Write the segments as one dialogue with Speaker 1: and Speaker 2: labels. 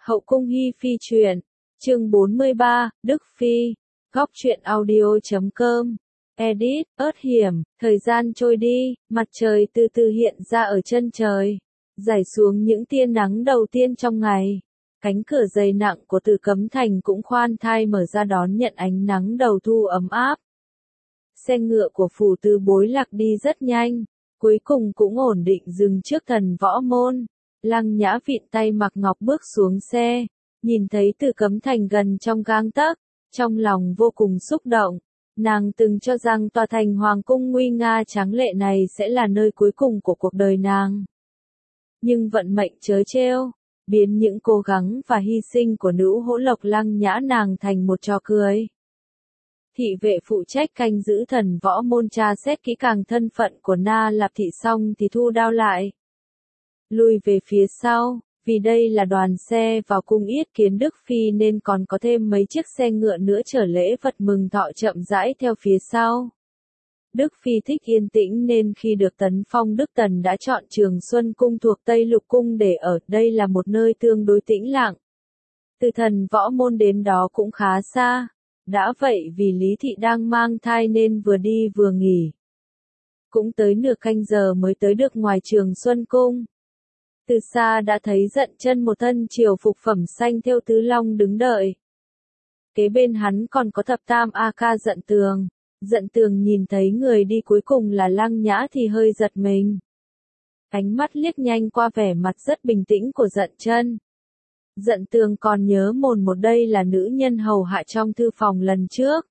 Speaker 1: Hậu cung Hi Phi truyện, chương 43, Đức Phi, góc truyện audio.com, edit, ớt hiểm, thời gian trôi đi, mặt trời từ từ hiện ra ở chân trời, rải xuống những tia nắng đầu tiên trong ngày. Cánh cửa dày nặng của Tử Cấm Thành cũng khoan thai mở ra đón nhận ánh nắng đầu thu ấm áp. Xe ngựa của phủ tứ bối lạc đi rất nhanh, cuối cùng cũng ổn định dừng trước Thần Võ Môn. Lăng Nhã vịn tay Mạc Ngọc bước xuống xe, nhìn thấy Tử Cấm Thành gần trong gang tấc, trong lòng vô cùng xúc động. Nàng từng cho rằng tòa thành hoàng cung nguy nga tráng lệ này sẽ là nơi cuối cùng của cuộc đời nàng. Nhưng vận mệnh trớ trêu, biến những cố gắng và hy sinh của nữ hỗ lộc Lăng Nhã nàng thành một trò cười. Thị vệ phụ trách canh giữ Thần Võ Môn tra xét kỹ càng thân phận của Na Lạp Thị xong thì thu đao lại. Lui về phía sau, vì đây là đoàn xe vào cung yết kiến Đức Phi nên còn có thêm mấy chiếc xe ngựa nữa chở lễ vật mừng thọ chậm rãi theo phía sau. Đức Phi thích yên tĩnh nên khi được tấn phong Đức Tần đã chọn Trường Xuân Cung thuộc Tây Lục Cung để ở, đây là một nơi tương đối tĩnh lặng. Từ Thần Võ Môn đến đó cũng khá xa, đã vậy vì Lý Thị đang mang thai nên vừa đi vừa nghỉ. Cũng tới nửa canh giờ mới tới được ngoài Trường Xuân Cung. Từ xa đã thấy Dận Chân một thân triều phục phẩm xanh thêu tứ long đứng đợi. Kế bên hắn còn có thập tam A Ca Dận Tường. Dận Tường nhìn thấy người đi cuối cùng là Lăng Nhã thì hơi giật mình. Ánh mắt liếc nhanh qua vẻ mặt rất bình tĩnh của Dận Chân. Dận Tường còn nhớ mồn một đây là nữ nhân hầu hạ trong thư phòng lần trước.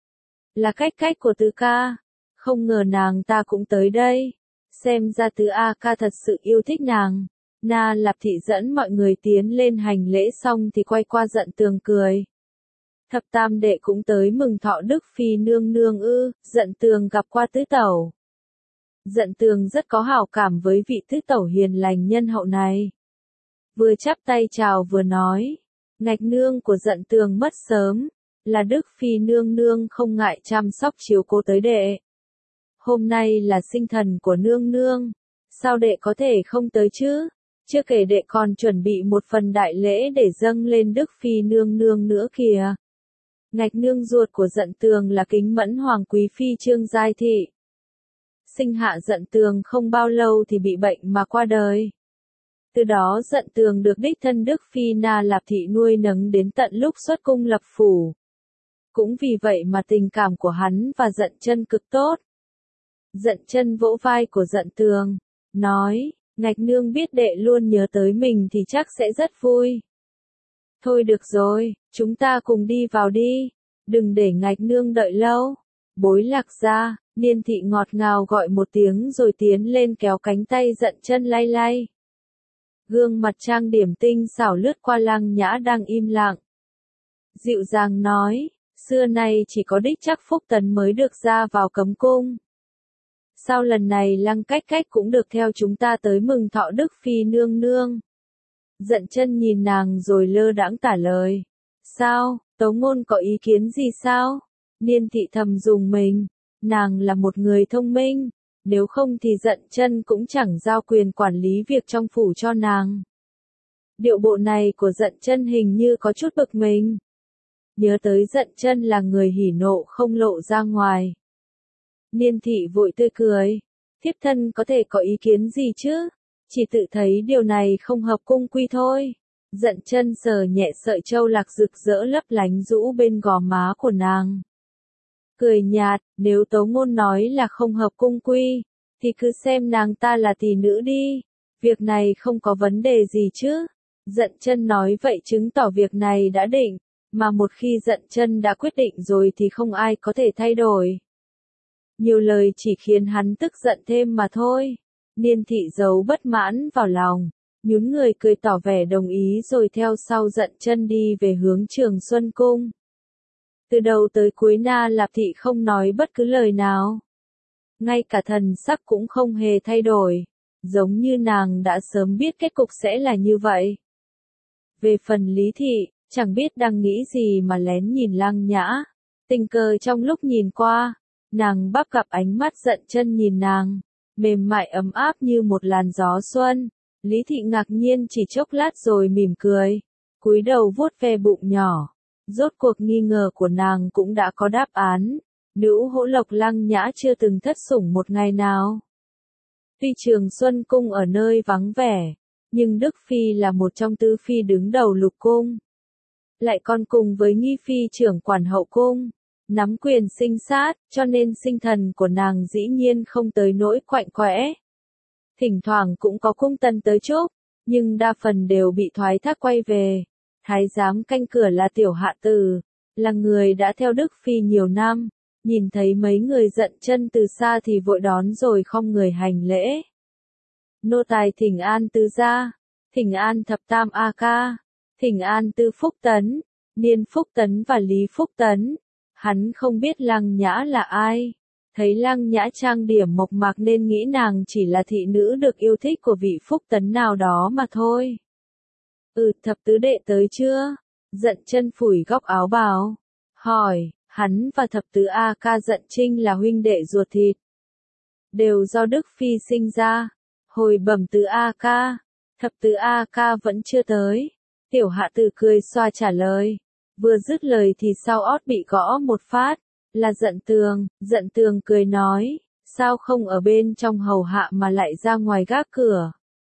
Speaker 1: Là cách của Tứ Ca. Không ngờ nàng ta cũng tới đây. Xem ra Tứ A Ca thật sự yêu thích nàng. Na Lạp Thị dẫn mọi người tiến lên hành lễ xong thì quay qua Dận Tường cười. Thập tam đệ cũng tới mừng thọ Đức Phi nương nương ư? Dận Tường gặp qua tứ tẩu. Dận Tường rất có hảo cảm với vị tứ tẩu hiền lành nhân hậu này. Vừa chắp tay chào vừa nói, ngạch nương của Dận Tường mất sớm, là Đức Phi nương nương không ngại chăm sóc chiếu cố tới đệ. Hôm nay là sinh thần của nương nương, sao đệ có thể không tới chứ? Chưa kể đệ còn chuẩn bị một phần đại lễ để dâng lên Đức Phi nương nương nữa kìa. Ngạch nương ruột của Dận Tường là Kính Mẫn Hoàng Quý Phi Trương Giai Thị. Sinh hạ Dận Tường không bao lâu thì bị bệnh mà qua đời. Từ đó Dận Tường được đích thân Đức Phi Na Lạp Thị nuôi nấng đến tận lúc xuất cung lập phủ. Cũng vì vậy mà tình cảm của hắn và Dận Chân cực tốt. Dận Chân vỗ vai của Dận Tường, nói, ngạch nương biết đệ luôn nhớ tới mình thì chắc sẽ rất vui. Thôi được rồi, chúng ta cùng đi vào đi, đừng để ngạch nương đợi lâu. Bối Lạc ra, Niên Thị ngọt ngào gọi một tiếng rồi tiến lên kéo cánh tay Dận Chân lay lay. Gương mặt trang điểm tinh xảo lướt qua Lăng Nhã đang im lặng. Dịu dàng nói, xưa nay chỉ có đích chắc Phúc Tấn mới được ra vào cấm cung. Sao lần này Lăng Cách cũng được theo chúng ta tới mừng thọ Đức Phi nương nương? Dận Chân nhìn nàng rồi lơ đãng tả lời. Sao, Tấu Ngôn có ý kiến gì sao? Niên Thị thầm rùng mình. Nàng là một người thông minh. Nếu không thì Dận Chân cũng chẳng giao quyền quản lý việc trong phủ cho nàng. Điệu bộ này của Dận Chân hình như có chút bực mình. Nhớ tới Dận Chân là người hỉ nộ không lộ ra ngoài. Niên Thị vội tươi cười. Thiếp thân có thể có ý kiến gì chứ? Chỉ tự thấy điều này không hợp cung quy thôi. Dận Chân sờ nhẹ sợi châu lạc rực rỡ lấp lánh rũ bên gò má của nàng. Cười nhạt, nếu Tấu Ngôn nói là không hợp cung quy, thì cứ xem nàng ta là tỷ nữ đi. Việc này không có vấn đề gì chứ. Dận Chân nói vậy chứng tỏ việc này đã định, mà một khi Dận Chân đã quyết định rồi thì không ai có thể thay đổi. Nhiều lời chỉ khiến hắn tức giận thêm mà thôi. Niên Thị giấu bất mãn vào lòng, nhún người cười tỏ vẻ đồng ý rồi theo sau Dận Chân đi về hướng Trường Xuân Cung. Từ đầu tới cuối Na Lạp Thị không nói bất cứ lời nào. Ngay cả thần sắc cũng không hề thay đổi, giống như nàng đã sớm biết kết cục sẽ là như vậy. Về phần Lý Thị, chẳng biết đang nghĩ gì mà lén nhìn Lăng Nhã. Tình cờ trong lúc nhìn qua, nàng bắt gặp ánh mắt Dận Chân nhìn nàng, mềm mại ấm áp như một làn gió xuân. Lý Thị ngạc nhiên chỉ chốc lát rồi mỉm cười. cúi đầu vuốt ve bụng nhỏ. Rốt cuộc nghi ngờ của nàng cũng đã có đáp án. Nữ hỗ Lộc Lăng Nhã chưa từng thất sủng một ngày nào. Tuy Trường Xuân Cung ở nơi vắng vẻ, nhưng Đức Phi là một trong tứ phi đứng đầu lục cung. Lại còn cùng với Nghi Phi trưởng quản hậu cung, nắm quyền sinh sát, cho nên sinh thần của nàng dĩ nhiên không tới nỗi quạnh quẽ. Thỉnh thoảng cũng có cung tân tới chúc, nhưng đa phần đều bị thoái thác quay về. Thái giám canh cửa là Tiểu Hạ Tử, là người đã theo Đức Phi nhiều năm, nhìn thấy mấy người dậm chân từ xa thì vội đón rồi không người hành lễ. Nô tài thỉnh an tứ gia, thỉnh an thập tam A Ca, thỉnh an Tư Phúc Tấn, Niên Phúc Tấn và Lý Phúc Tấn. Hắn không biết Lăng Nhã là ai. Thấy Lăng Nhã trang điểm mộc mạc nên nghĩ nàng chỉ là thị nữ được yêu thích của vị Phúc Tấn nào đó mà thôi. Thập tứ đệ tới chưa? Dậm chân phủi góc áo bào. Hỏi, hắn và thập tứ A Ca Dậm Trinh là huynh đệ ruột thịt. Đều do Đức Phi sinh ra. Hồi bẩm tứ A Ca, thập tứ A Ca vẫn chưa tới. Tiểu Hạ Tử cười xoa trả lời. Vừa dứt lời thì sau ót bị gõ một phát. Là Dận Tường cười nói, sao không ở bên trong hầu hạ mà lại ra ngoài gác cửa?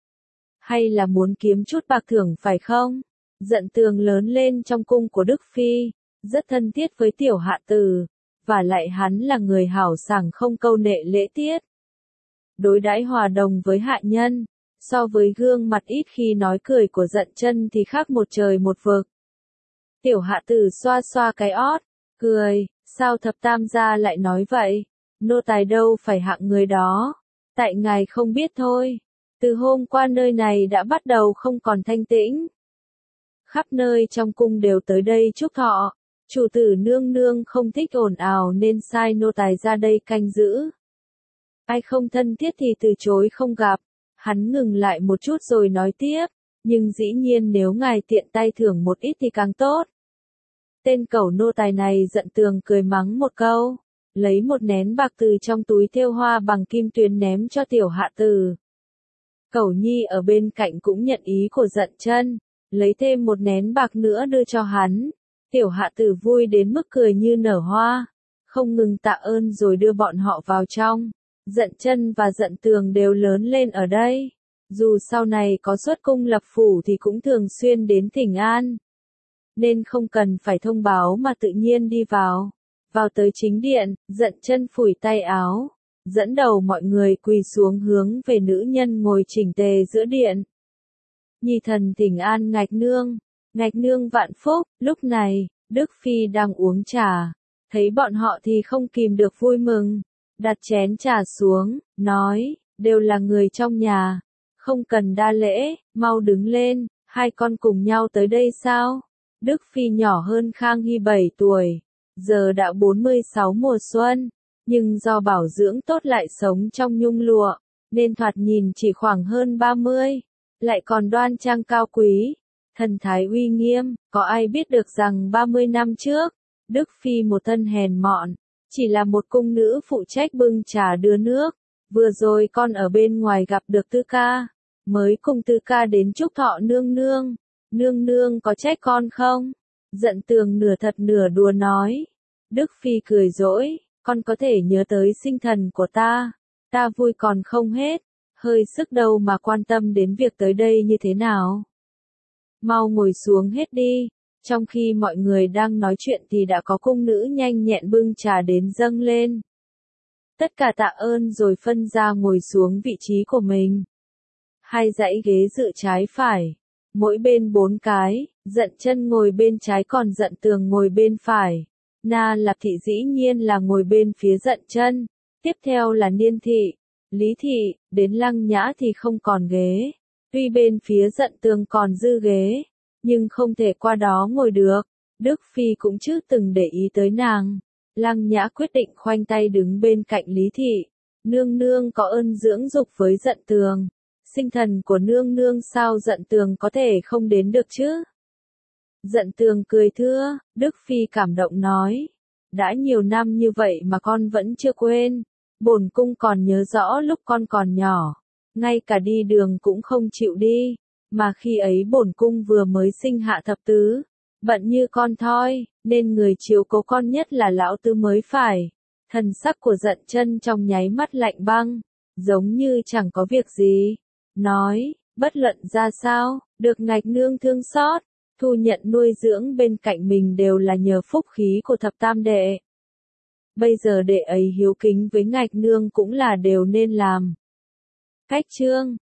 Speaker 1: Hay là muốn kiếm chút bạc thưởng phải không? Dận Tường lớn lên trong cung của Đức Phi, rất thân thiết với Tiểu Hạ Tử, và lại hắn là người hảo sảng không câu nệ lễ tiết. Đối đãi hòa đồng với hạ nhân, so với gương mặt ít khi nói cười của Dận Chân thì khác một trời một vực. Tiểu Hạ Tử xoa xoa cái ót, cười, sao thập tam gia lại nói vậy? Nô tài đâu phải hạng người đó. Tại ngài không biết thôi. Từ hôm qua nơi này đã bắt đầu không còn thanh tĩnh. Khắp nơi trong cung đều tới đây chúc thọ. Chủ tử nương nương không thích ồn ào nên sai nô tài ra đây canh giữ. Ai không thân thiết thì từ chối không gặp. Hắn ngừng lại một chút rồi nói tiếp. Nhưng dĩ nhiên nếu ngài tiện tay thưởng một ít thì càng tốt. Tên cẩu nô tài này Dận Tường cười mắng một câu, lấy một nén bạc từ trong túi thêu hoa bằng kim tuyến ném cho Tiểu Hạ Tử. Cẩu Nhi ở bên cạnh cũng nhận ý của Dận Chân, lấy thêm một nén bạc nữa đưa cho hắn. Tiểu Hạ Tử vui đến mức cười như nở hoa, không ngừng tạ ơn rồi đưa bọn họ vào trong. Dận Chân và Dận Tường đều lớn lên ở đây, dù sau này có xuất cung lập phủ thì cũng thường xuyên đến thỉnh an. Nên không cần phải thông báo mà tự nhiên đi vào. Vào tới chính điện, Dận Chân phủi tay áo, dẫn đầu mọi người quỳ xuống hướng về nữ nhân ngồi chỉnh tề giữa điện. Nhi thần thỉnh an Ngạch nương vạn phúc. Lúc này, Đức Phi đang uống trà, thấy bọn họ thì không kìm được vui mừng, đặt chén trà xuống, nói, đều là người trong nhà, không cần đa lễ, mau đứng lên, hai con cùng nhau tới đây sao? Đức Phi nhỏ hơn Khang Hy 7 tuổi, giờ đã 46 mùa xuân, nhưng do bảo dưỡng tốt lại sống trong nhung lụa, nên thoạt nhìn chỉ khoảng hơn 30, lại còn đoan trang cao quý, thần thái uy nghiêm, có ai biết được rằng 30 năm trước, Đức Phi một thân hèn mọn, chỉ là một cung nữ phụ trách bưng trà đưa nước, vừa rồi con ở bên ngoài gặp được Tư Ca, mới cùng Tư Ca đến chúc thọ nương nương có trách con không? Dận Tường nửa thật nửa đùa nói. Đức Phi cười dỗi, con có thể nhớ tới sinh thần của ta vui còn không hết, hơi sức đâu mà quan tâm đến việc tới đây như thế nào. Mau ngồi xuống hết đi. Trong khi mọi người đang nói chuyện thì đã có cung nữ nhanh nhẹn bưng trà đến dâng lên. Tất cả tạ ơn rồi phân ra ngồi xuống vị trí của mình. Hai dãy ghế dự trái phải, mỗi bên 4 cái, Dận Chân ngồi bên trái còn Dận Tường ngồi bên phải. Na Lạp Thị dĩ nhiên là ngồi bên phía Dận Chân, tiếp theo là Niên Thị, Lý Thị, đến Lăng Nhã thì không còn ghế. Tuy bên phía Dận Tường còn dư ghế, nhưng không thể qua đó ngồi được. Đức Phi cũng chưa từng để ý tới nàng. Lăng Nhã quyết định khoanh tay đứng bên cạnh Lý Thị. Nương có ơn dưỡng dục với Dận Tường. Sinh thần của nương sao Dận Tường có thể không đến được chứ? Dận Tường cười thưa, Đức Phi cảm động nói. Đã nhiều năm như vậy mà con vẫn chưa quên. Bổn cung còn nhớ rõ lúc con còn nhỏ. Ngay cả đi đường cũng không chịu đi. mà khi ấy bổn cung vừa mới sinh hạ thập tứ, bận như con thoi, nên người chiếu cố con nhất là lão tứ mới phải. Thần sắc của Dận Chân trong nháy mắt lạnh băng, giống như chẳng có việc gì. Nói, bất luận ra sao, được Ngạch Nương thương xót, thu nhận nuôi dưỡng bên cạnh mình đều là nhờ phúc khí của thập tam đệ. Bây giờ đệ ấy hiếu kính với Ngạch Nương cũng là đều nên làm. Cách chương